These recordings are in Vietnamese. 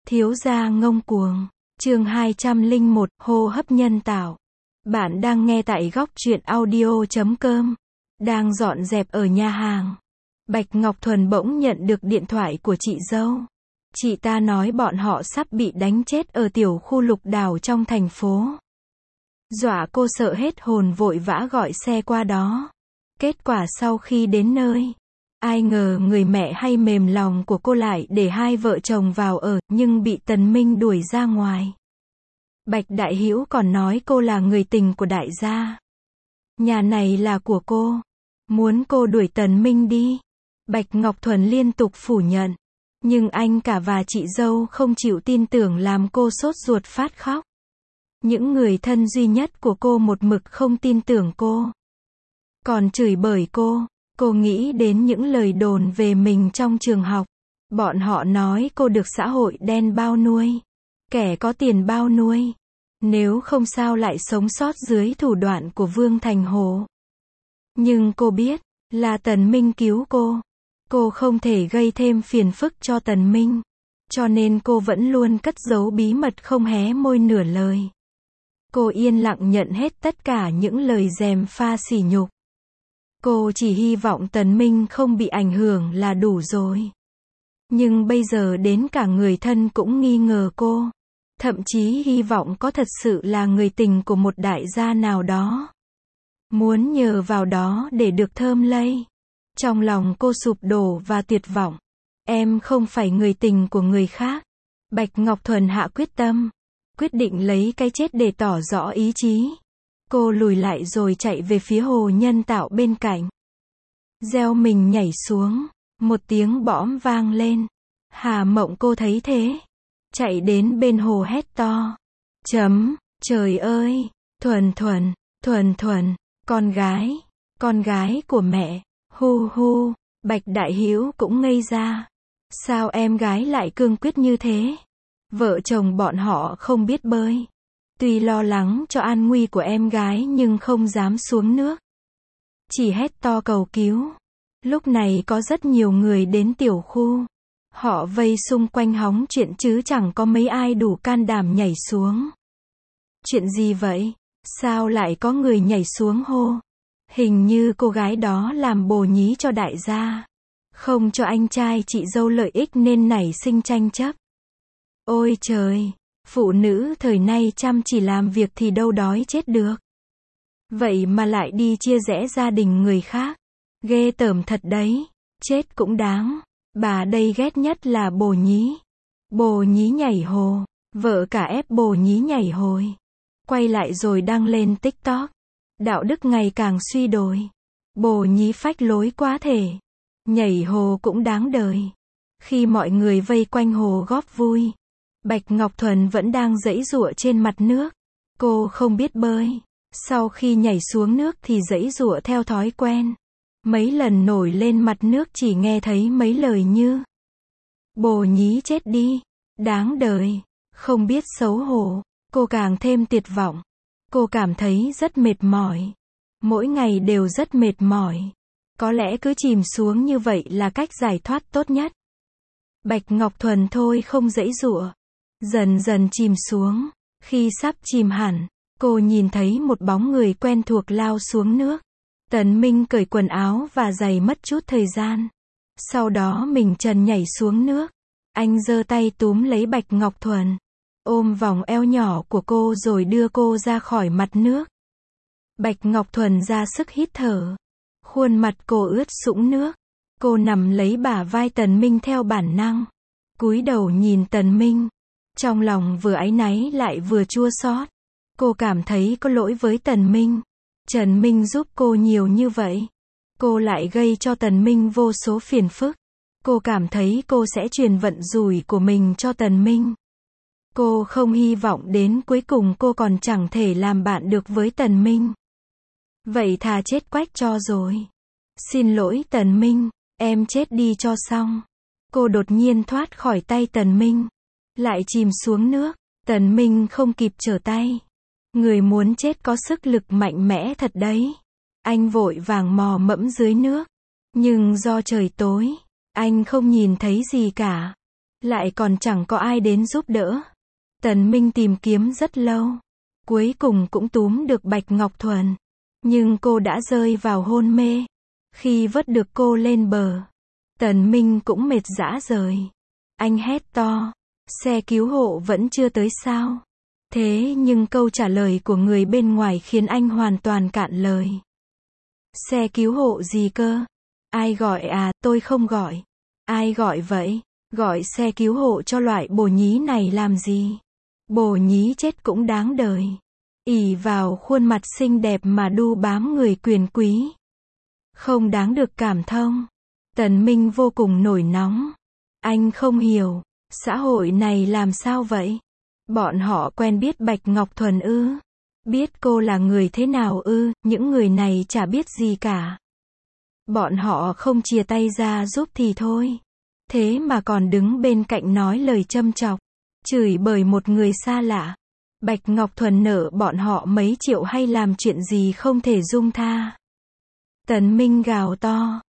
Thiếu gia ngông cuồng. Chương 201, hô hấp nhân tạo. Bạn đang nghe tại góc truyện audio.com. Đang dọn dẹp ở nhà hàng. Bạch Ngọc Thuần bỗng nhận được điện thoại của chị dâu. Chị ta nói bọn họ sắp bị đánh chết ở tiểu khu Lục Đảo trong thành phố. Dọa cô sợ hết hồn, vội vã gọi xe qua đó. Kết quả sau khi đến nơi, ai ngờ người mẹ hay mềm lòng của cô lại để hai vợ chồng vào ở, nhưng bị Tần Minh đuổi ra ngoài. Bạch Đại Hữu còn nói cô là người tình của đại gia. Nhà này là của cô. Muốn cô đuổi Tần Minh đi. Bạch Ngọc Thuần liên tục phủ nhận. Nhưng anh cả và chị dâu không chịu tin tưởng, làm cô sốt ruột phát khóc. Những người thân duy nhất của cô một mực không tin tưởng cô. Còn chửi bới cô. Cô nghĩ đến những lời đồn về mình trong trường học. Bọn họ nói cô được xã hội đen bao nuôi. Kẻ có tiền bao nuôi. Nếu không sao lại sống sót dưới thủ đoạn của Vương Thành Hồ. Nhưng cô biết, là Tần Minh cứu cô. Cô không thể gây thêm phiền phức cho Tần Minh. Cho nên cô vẫn luôn cất giấu bí mật, không hé môi nửa lời. Cô yên lặng nhận hết tất cả những lời gièm pha sỉ nhục. Cô chỉ hy vọng Tần Minh không bị ảnh hưởng là đủ rồi. Nhưng bây giờ đến cả người thân cũng nghi ngờ cô. Thậm chí hy vọng có thật sự là người tình của một đại gia nào đó. Muốn nhờ vào đó để được thơm lây. Trong lòng cô sụp đổ và tuyệt vọng. Em không phải người tình của người khác. Bạch Ngọc Thuần hạ quyết tâm. Quyết định lấy cái chết để tỏ rõ ý chí. Cô lùi lại rồi chạy về phía hồ nhân tạo bên cạnh. Gieo mình nhảy xuống. Một tiếng bõm vang lên. Hà Mộng cô thấy thế. Chạy đến bên hồ hét to. Trời ơi, Thuần Thuần, con gái của mẹ, hu. Bạch Đại Hữu cũng ngây ra. Sao em gái lại cương quyết như thế? Vợ chồng bọn họ không biết bơi. Tuy lo lắng cho an nguy của em gái nhưng không dám xuống nước. Chỉ hét to cầu cứu. Lúc này có rất nhiều người đến tiểu khu. Họ vây xung quanh hóng chuyện chứ chẳng có mấy ai đủ can đảm nhảy xuống. Chuyện gì vậy? Sao lại có người nhảy xuống hô? Hình như cô gái đó làm bồ nhí cho đại gia. Không cho anh trai chị dâu lợi ích nên nảy sinh tranh chấp. Ôi trời! Phụ nữ thời nay chăm chỉ làm việc thì đâu đói chết được. Vậy mà lại đi chia rẽ gia đình người khác. Ghê tởm thật đấy. Chết cũng đáng. Bà đây ghét nhất là bồ nhí. Bồ nhí nhảy hồ. Vợ cả ép bồ nhí nhảy hồi. Quay lại rồi đăng lên TikTok. Đạo đức ngày càng suy đồi. Bồ nhí phách lối quá thể. Nhảy hồ cũng đáng đời. Khi mọi người vây quanh hồ góp vui, Bạch Ngọc Thuần vẫn đang giãy giụa trên mặt nước. Cô không biết bơi. Sau khi nhảy xuống nước thì giãy giụa theo thói quen. Mấy lần nổi lên mặt nước chỉ nghe thấy mấy lời như: bồ nhí chết đi, đáng đời, không biết xấu hổ. Cô càng thêm tuyệt vọng. Cô cảm thấy rất mệt mỏi. Mỗi ngày đều rất mệt mỏi. Có lẽ cứ chìm xuống như vậy là cách giải thoát tốt nhất. Bạch Ngọc Thuần thôi không giãy giụa. Dần dần chìm xuống. Khi sắp chìm hẳn, cô nhìn thấy một bóng người quen thuộc lao xuống nước. Tần Minh cởi quần áo và giày mất chút thời gian. Sau đó mình trần nhảy xuống nước. Anh giơ tay túm lấy Bạch Ngọc Thuần. Ôm vòng eo nhỏ của cô rồi đưa cô ra khỏi mặt nước. Bạch Ngọc Thuần ra sức hít thở. Khuôn mặt cô ướt sũng nước. Cô nằm lấy bả vai Tần Minh theo bản năng. Cúi đầu nhìn Tần Minh. Trong lòng vừa áy náy lại vừa chua xót. Cô cảm thấy có lỗi với Tần Minh. Trần Minh giúp cô nhiều như vậy. Cô lại gây cho Tần Minh vô số phiền phức. Cô cảm thấy cô sẽ truyền vận rủi của mình cho Tần Minh. Cô không hy vọng đến cuối cùng cô còn chẳng thể làm bạn được với Tần Minh. Vậy thà chết quách cho rồi. Xin lỗi Tần Minh, em chết đi cho xong. Cô đột nhiên thoát khỏi tay Tần Minh. Lại chìm xuống nước. Tần Minh không kịp trở tay. Người muốn chết có sức lực mạnh mẽ thật đấy. Anh vội vàng mò mẫm dưới nước. Nhưng do trời tối, anh không nhìn thấy gì cả. Lại còn chẳng có ai đến giúp đỡ. Tần Minh tìm kiếm rất lâu. Cuối cùng cũng túm được Bạch Ngọc Thuần. Nhưng cô đã rơi vào hôn mê. Khi vớt được cô lên bờ, Tần Minh cũng mệt rã rời. Anh hét to. Xe cứu hộ vẫn chưa tới sao? Thế nhưng câu trả lời của người bên ngoài khiến anh hoàn toàn cạn lời. Xe cứu hộ gì cơ? Ai gọi à, tôi không gọi. Ai gọi vậy? Gọi xe cứu hộ cho loại bồ nhí này làm gì? Bồ nhí chết cũng đáng đời. Ỷ vào khuôn mặt xinh đẹp mà đu bám người quyền quý. Không đáng được cảm thông. Tần Minh vô cùng nổi nóng. Anh không hiểu, xã hội này làm sao vậy? Bọn họ quen biết Bạch Ngọc Thuần ư? Biết cô là người thế nào ư? Những người này chả biết gì cả. Bọn họ không chia tay ra giúp thì thôi. Thế mà còn đứng bên cạnh nói lời châm chọc, chửi bới một người xa lạ. Bạch Ngọc Thuần nợ bọn họ mấy triệu hay làm chuyện gì không thể dung tha. Tần Minh gào to,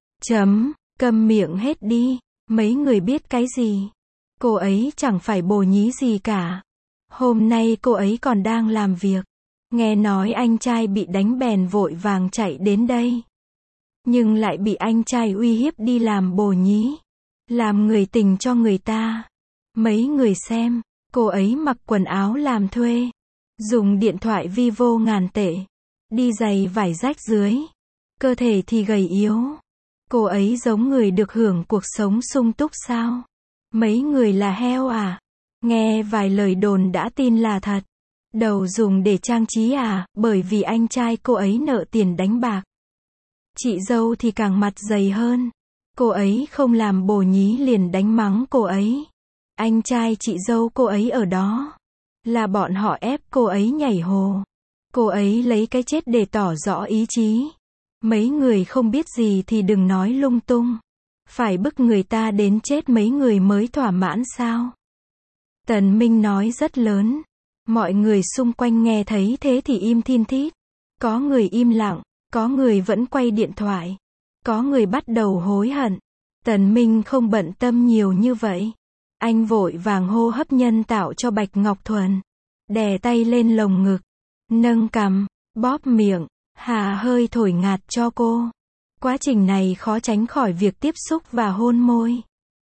câm miệng hết đi, mấy người biết cái gì. Cô ấy chẳng phải bồ nhí gì cả. Hôm nay cô ấy còn đang làm việc. Nghe nói anh trai bị đánh bèn vội vàng chạy đến đây. Nhưng lại bị anh trai uy hiếp đi làm bồ nhí. Làm người tình cho người ta. Mấy người xem, cô ấy mặc quần áo làm thuê. Dùng điện thoại Vivo ngàn tệ. Đi giày vải rách dưới. Cơ thể thì gầy yếu. Cô ấy giống người được hưởng cuộc sống sung túc sao? Mấy người là heo à? Nghe vài lời đồn đã tin là thật. Đầu dùng để trang trí à, bởi vì anh trai cô ấy nợ tiền đánh bạc. Chị dâu thì càng mặt dày hơn. Cô ấy không làm bồ nhí liền đánh mắng cô ấy. Anh trai chị dâu cô ấy ở đó. Là bọn họ ép cô ấy nhảy hồ. Cô ấy lấy cái chết để tỏ rõ ý chí. Mấy người không biết gì thì đừng nói lung tung. Phải bức người ta đến chết mấy người mới thỏa mãn sao? Tần Minh nói rất lớn. Mọi người xung quanh nghe thấy thế thì im thin thít. Có người im lặng, có người vẫn quay điện thoại. Có người bắt đầu hối hận. Tần Minh không bận tâm nhiều như vậy. Anh vội vàng hô hấp nhân tạo cho Bạch Ngọc Thuần. Đè tay lên lồng ngực. Nâng cằm, bóp miệng, hà hơi thổi ngạt cho cô. Quá trình này khó tránh khỏi việc tiếp xúc và hôn môi.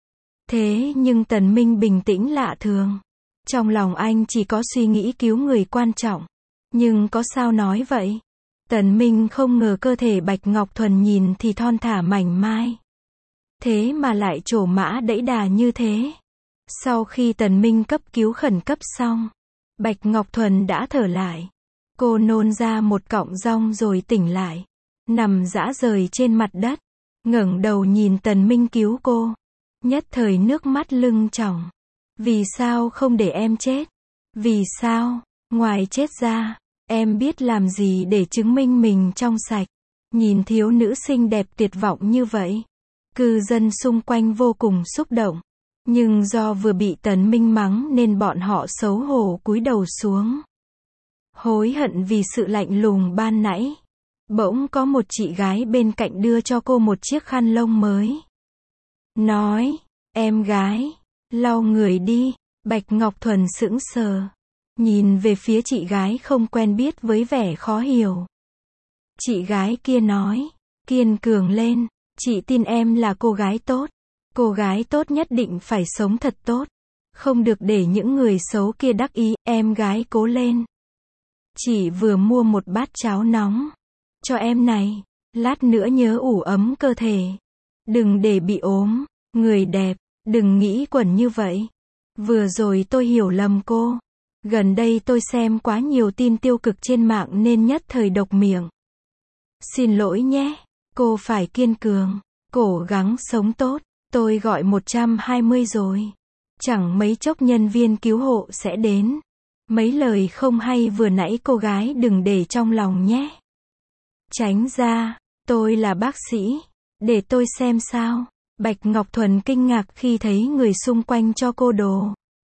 Thế nhưng Tần Minh bình tĩnh lạ thường. Trong lòng anh chỉ có suy nghĩ cứu người quan trọng. Nhưng có sao nói vậy? Tần Minh không ngờ cơ thể Bạch Ngọc Thuần nhìn thì thon thả mảnh mai. Thế mà lại trổ mã đẫy đà như thế. Sau khi Tần Minh cấp cứu khẩn cấp xong, Bạch Ngọc Thuần đã thở lại. Cô nôn ra một cọng rong rồi tỉnh lại. Nằm rã rời trên mặt đất. Ngẩng đầu nhìn Tần Minh cứu cô. Nhất thời nước mắt lưng tròng. Vì sao không để em chết? Vì sao? Ngoài chết ra, em biết làm gì để chứng minh mình trong sạch? Nhìn thiếu nữ xinh đẹp tuyệt vọng như vậy. Cư dân xung quanh vô cùng xúc động. Nhưng do vừa bị Tần Minh mắng nên bọn họ xấu hổ cúi đầu xuống. Hối hận vì sự lạnh lùng ban nãy. Bỗng có một chị gái bên cạnh đưa cho cô một chiếc khăn lông mới. Nói, em gái, lau người đi. Bạch Ngọc Thuần sững sờ. Nhìn về phía chị gái không quen biết với vẻ khó hiểu. Chị gái kia nói, kiên cường lên, chị tin em là cô gái tốt. Cô gái tốt nhất định phải sống thật tốt. Không được để những người xấu kia đắc ý, em gái cố lên. Chị vừa mua một bát cháo nóng. Cho em này, lát nữa nhớ ủ ấm cơ thể. Đừng để bị ốm, người đẹp, đừng nghĩ quẩn như vậy. Vừa rồi tôi hiểu lầm cô. Gần đây tôi xem quá nhiều tin tiêu cực trên mạng nên nhất thời độc miệng. Xin lỗi nhé, cô phải kiên cường, cố gắng sống tốt. Tôi gọi 120 rồi. Chẳng mấy chốc nhân viên cứu hộ sẽ đến. Mấy lời không hay vừa nãy cô gái đừng để trong lòng nhé. Tránh ra, tôi là bác sĩ. Để tôi xem sao. Bạch Ngọc Thuần kinh ngạc khi thấy người xung quanh cho cô đồ.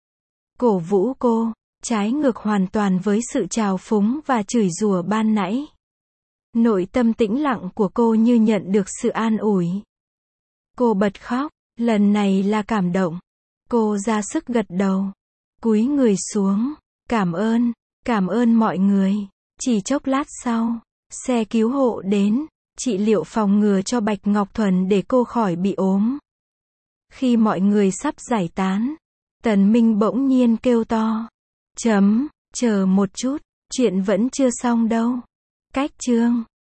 Cổ vũ cô, trái ngược hoàn toàn với sự trào phúng và chửi rủa ban nãy. Nội tâm tĩnh lặng của cô như nhận được sự an ủi. Cô bật khóc, lần này là cảm động. Cô ra sức gật đầu. Cúi người xuống. Cảm ơn mọi người. Chỉ chốc lát sau, xe cứu hộ đến, trị liệu phòng ngừa cho Bạch Ngọc Thuần để cô khỏi bị ốm. Khi mọi người sắp giải tán, Tần Minh bỗng nhiên kêu to. Chờ một chút, chuyện vẫn chưa xong đâu. Cách chương